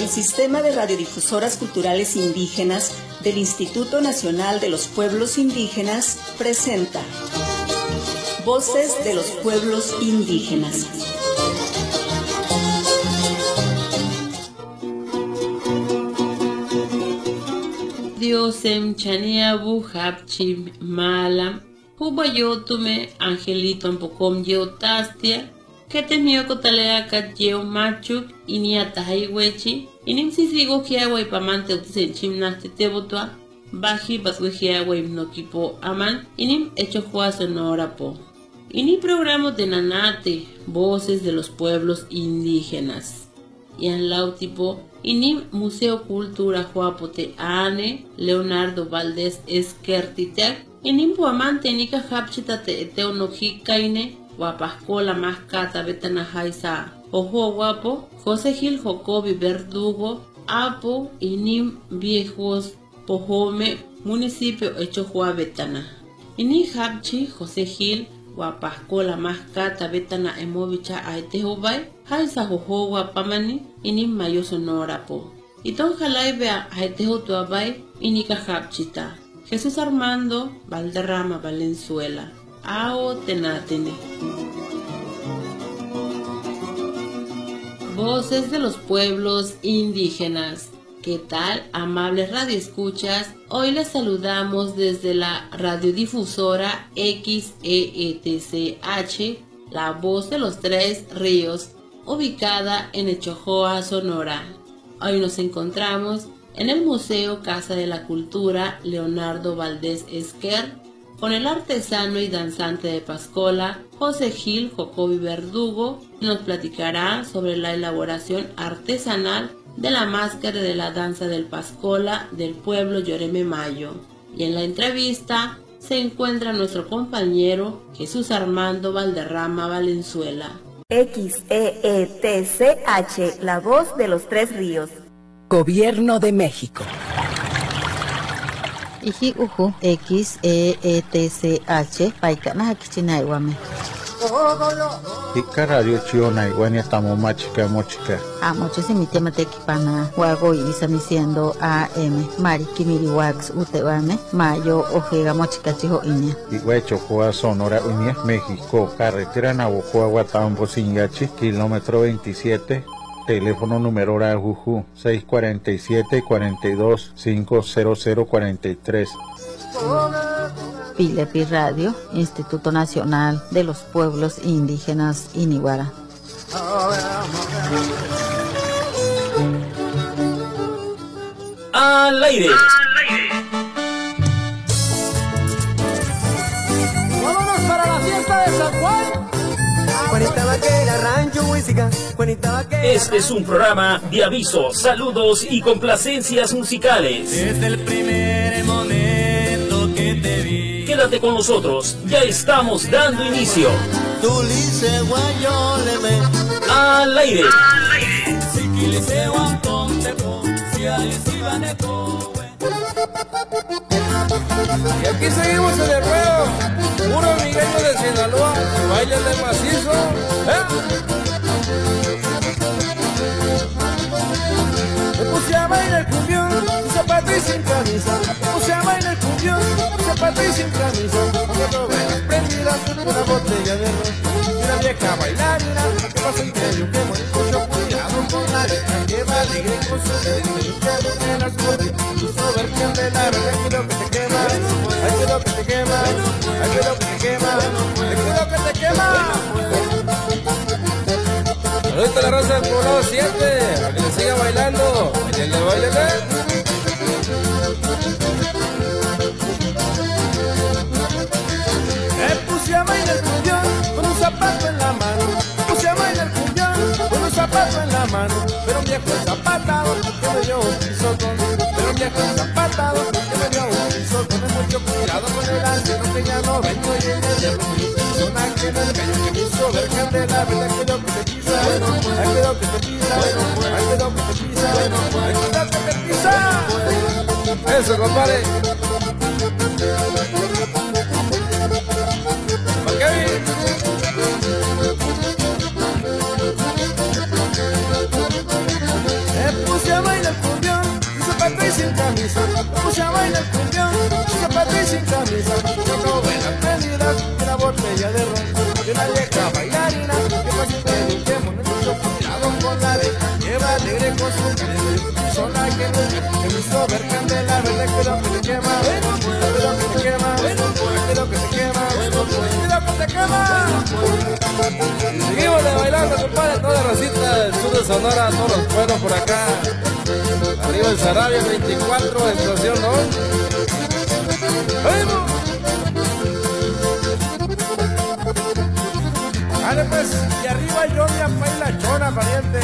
El Sistema de Radiodifusoras Culturales Indígenas del Instituto Nacional de los Pueblos Indígenas presenta Voces de los Pueblos Indígenas. Diosem chaniabu hapchim malam hubayotume angelito ampocom yeotastia que temio cotalea cat machuk iniata haiwechi inim sisigo kiawa ipamante utisen chimnaste tebotwa baji batwejiawa hipnoquipo aman inim hecho juá sonora po ini programa de nanate voces de los pueblos indígenas y en lautipo inim Museo Cultura Juapote Ane Leonardo Valdés Esquertitec inim puamante nika hapchitate eteonohikaine Guapascola Mascata Betana Jaisa Ojo Guapo José Gil Jocobi Verdugo Apo Inim Viejos Pojome Municipio Echohua Betana Ini Hapchi José Gil Guapascola Mascata Betana Emovicha Aetehobay Jaisa Jojo Guapamani Inim Mayo Sonora Po Iton Jalaibea Aeteho Tuabay Inika Hapchita Jesús Armando Valderrama Valenzuela Ao Tenatene. Voces de los pueblos indígenas. ¿Qué tal, amables radioescuchas? Hoy les saludamos desde la radiodifusora XEETCH, La Voz de los Tres Ríos, ubicada en Echojoa, Sonora. Hoy nos encontramos en el Museo Casa de la Cultura Leonardo Valdés Esquer, con el artesano y danzante de Pascola, José Gil Jocobi Verdugo, nos platicará sobre la elaboración artesanal de la máscara de la danza del Pascola del pueblo Yoreme Mayo. Y en la entrevista se encuentra nuestro compañero Jesús Armando Valderrama Valenzuela. XEETCH, La Voz de los Tres Ríos. Gobierno de México. Iji uju XEETCH paikana kichinaiwame. Ika radio chionaiwani estamos machica mochica. Mocho si mi tema te equipana huago y diciendo AM Mari Kimiri Wax Utewame Mayo Ojega Mochica Chijo Iña. Iguecho Joa Sonora Uña México. Carretera Navojoa Guatambo Singachi kilómetro 27. Teléfono número hora Juju 647-42-50043. Pilepi Radio, Instituto Nacional de los Pueblos Indígenas Iniguara. Al aire. ¡Vámonos para la fiesta de San Juan! Este es un programa de avisos, saludos y complacencias musicales. Desde el primer momento que te vi. Quédate con nosotros, ya estamos dando inicio. Al aire. Y aquí seguimos en el ruedo, puro amigueño de Sinaloa, baile de macizo, Me puse a bailar cumbión, sin zapato y sin camisa. Me puse a bailar cumbión, sin zapato y sin camisa. Cuando venas prendidas, una botella de ron. Y una vieja bailarina, que pasa en medio, que mucho cuidado con la vieja, que va alegre con su gente, y que no me las corre. Tu soberbia de la verdad, quiero que te quema, ay, quiero que te quema, ay, quiero que te quema, ay, quiero que te quema. Ahorita la raza del poblado 7, para que le siga bailando, bailele, bailele. Me puse a bailar cumbión con un zapato en la mano. Me puse a bailar cumbión con un zapato en la mano. Pero un viejo zapatado que me dio un pisotón. Pero un viejo zapatado que me dio un pisotón. Es mucho cuidado con el anciano que ya no vengo y en el hierro. Son ángeles del gallo que me hizo ver candela. Verdad que lo que te pisa, ay, que lo que te pisa, ay, que lo que te pisa, ay, que lo que te pisa. Eso, compadre. Me puse a botella de ron, de una vieja bailarina, que fácil que busquemos nuestro cuidado con la de lleva alegre con su mente, sola que no me hizo ver candela, verde que lo que se quema, que lo que se quema, que lo que se quema, que lo que se quema. Seguimos de bailando, compadre, toda la racita del sur de Sonora, todos los pueblos por acá. Arriba el Sarabia 24, explosión, ¿no? ¡Vamos! Dale pues, y arriba yo me apay la chona, pariente.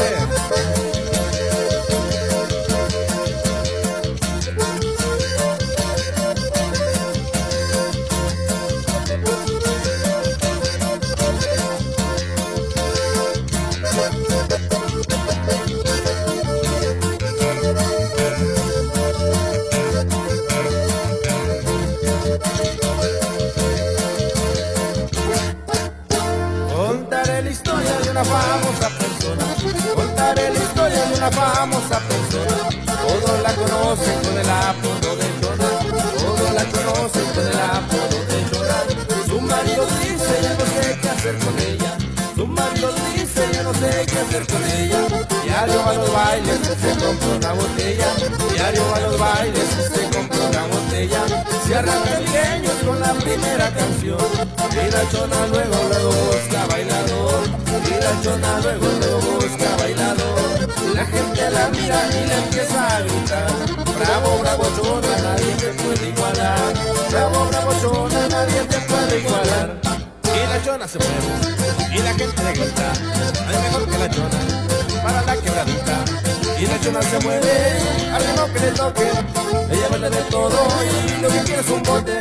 Famosa persona, contaré la historia de una famosa persona. Todos la conocen con el apodo de Jonah, todos la conocen con el apodo de Jonah. Su marido dice ya no sé qué hacer con ella, su marido dice ya no sé qué hacer con ella. Diario a los bailes se compra una botella, diario a los bailes se compra una botella. Se arranca pequeños con la primera canción y la Chona luego busca bailador. Y la Chona luego busca bailador. La gente la mira y le empieza a gritar: bravo, bravo Chona, nadie te puede igualar. Bravo, bravo Chona, nadie te puede igualar. Y la Chona se mueve y la gente le grita: hay mejor que la Chona para la quebradita. Y la Chona se mueve al ritmo que le toque. Ella baila de todo y lo que quiere es un bote.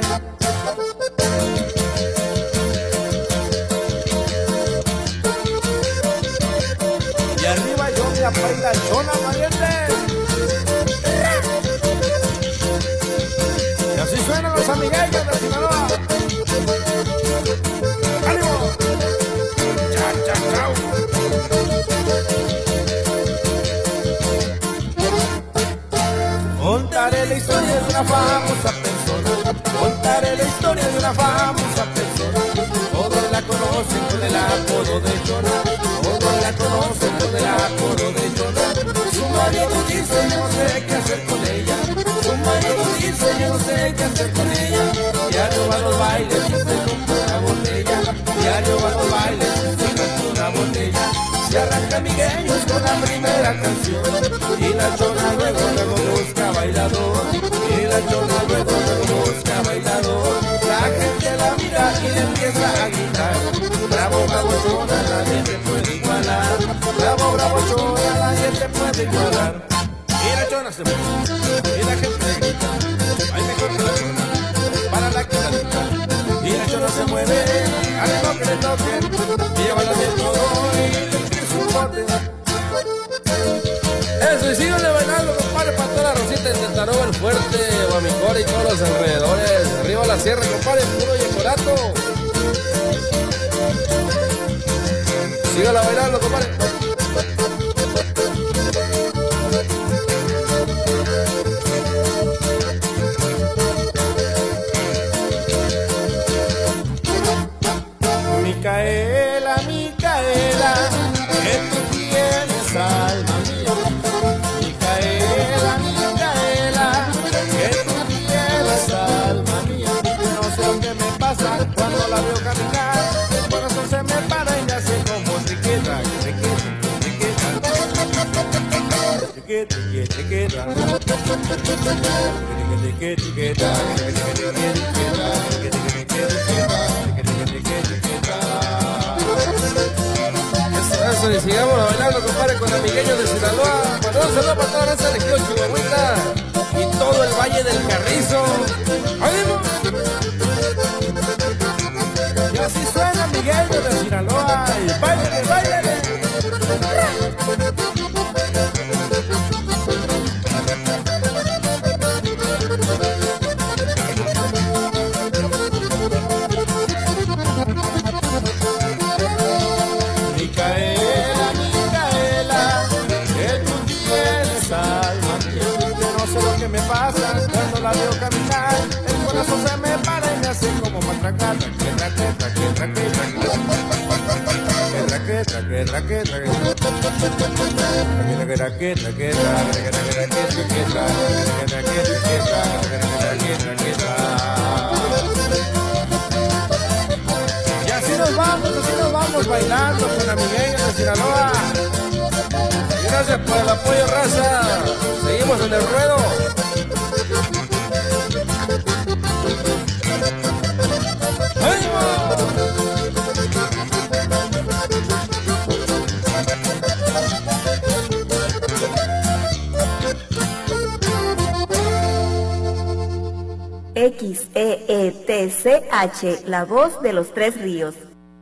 Y arriba yo me apay la Chona, pariente. Y así suenan los amigueños de Sinaloa. ¡Ánimo! ¡Chao, chao, chao! Contaré la historia de una famosa persona, contaré la historia de una famosa persona. Todos la conocen con el apodo de Jonah, todos la conocen con el apodo de Jonah. Su marido dice yo no sé qué hacer con ella, su marido dice yo no sé qué hacer con ella. Diario va a los bailes y se compra una botella, diario va a los bailes y se compra una botella. Se arranca amigueños con la primera canción y la Chona luego busca bailador. Y la Chona luego busca bailador. La gente la mira y le empieza a gritar: bravo, bravo Chona, nadie te puede igualar. Bravo, bravo Chona, nadie te puede igualar. Y la Chona se mueve y la gente le grita: hay mejor que la Chona para la quebradita. Y la Chona se mueve al ritmo que le toque. Ella baila de todo y eso, y síganle bailando, compadre, para toda la rosita de Taroba el Fuerte, Guamicora y todos los alrededores. Arriba la sierra, compadre, puro yecorato. Síganla bailando, compadre. Micaela, Micaela, que tú tienes alma mía. Micaela, Micaela, que tú tienes alma mía. No sé lo que me pasa cuando la veo caminar. El corazón se me para y me hace como triqueta, triqueta, triqueta, triqueta, triqueta, triqueta, eso, y sigamos bailando, compadre, con amigueños de Sinaloa. Bueno, un saludo para toda esa región chihuahuita y todo el Valle del Carrizo. ¡Ánimo! Y así suena amigueños de Sinaloa. Y báilale, báilale. Me pasa cuando la veo caminar, el corazón se me para y me hace como matraca, traqueta, traqueta, Y así nos vamos bailando con amigueños de Sinaloa. Y gracias por el apoyo, raza. Seguimos en el ruedo. XEETCH, la voz de los tres ríos.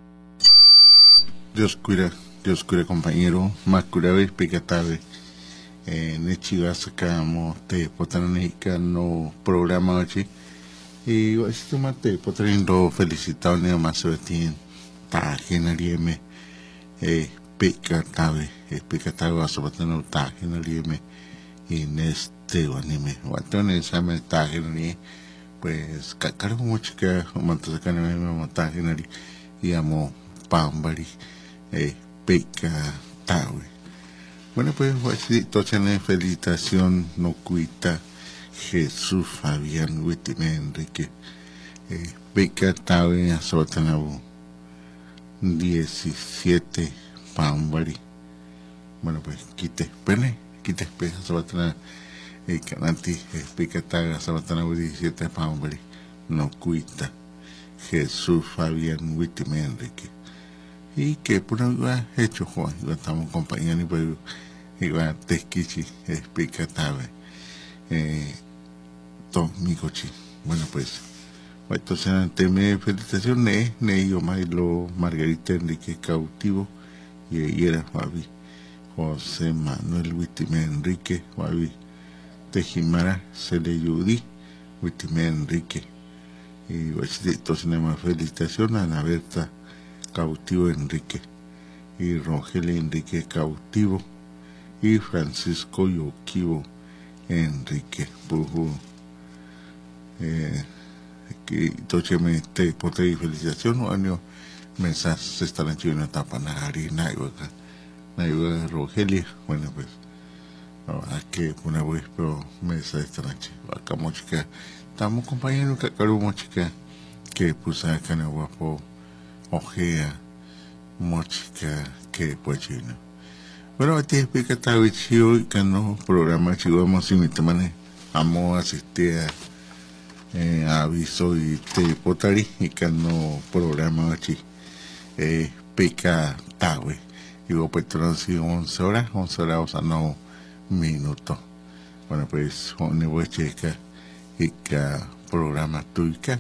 Dios cura compañero, más cura vez pecatabe. Nechiva sacamos te potranica no programa hoy. Y este mate potrendo felicitado ne más Sebastián. Ta genarieme pecatabe a sobatano ta genarieme y neste anime. Guatón examen ta genarieme. Pues caro como chica manto sacana me mata genari y amo pambari peca tawe. Bueno, pues tochane felicitación no cuita Jesús Fabián Witime Enrique peca tawe a sotanabo 17 pambari. Bueno, pues quite pene sobatana cananti picataga sabatana 17 pambari no cuita Jesús Fabián Witime Enrique y que por algo hecho Juan estamos acompañando y pues iba tesquichi picataga mi cochi. Bueno, pues entonces ante mi felicitación ne yo Mailo Margarita Enrique cautivo y era Fabi José Manuel Witime Enrique Fabi Tejimara Seleyudí Witime Enrique y entonces más felicitación a Ana Berta cautivo Enrique y Rogelio Enrique cautivo y Francisco Yoquivo Enrique Pujo que entonces me te pote felicitación o año mensajes se están chiviendo tapanari naiva Rogelio. Bueno, pues que una vez pero mesa esta noche acá mochica estamos compañeros que caro mochica que pues acá en guapo ojea mochica que pues chino. Bueno, a ti explica esta vicio y que no programa chivo vamos y mi temane amo asistir a aviso y te potari y que no programa chi pica tawe y vos pues 11 horas o sea no minutos. Bueno, pues ne voy a checar y que programa tuica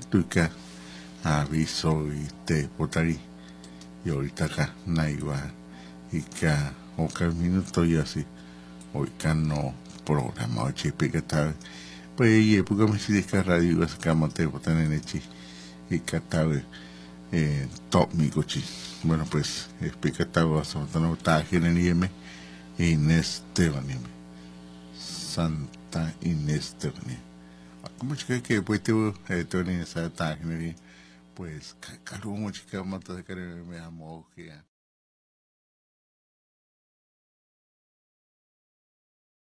aviso y te potari y ahorita acá naiva y que oca minuto y así hoy que no programa hoy pica tal pues y porque me si de radio vas a mate botan en echi y que tal top mi cochi. Bueno, pues explica tal vas a botar ta generieme Inés Tebanime Santa Inés Tebanime. Como chica que pues te venía esa ta generi pues caro como chica mata de que me amo que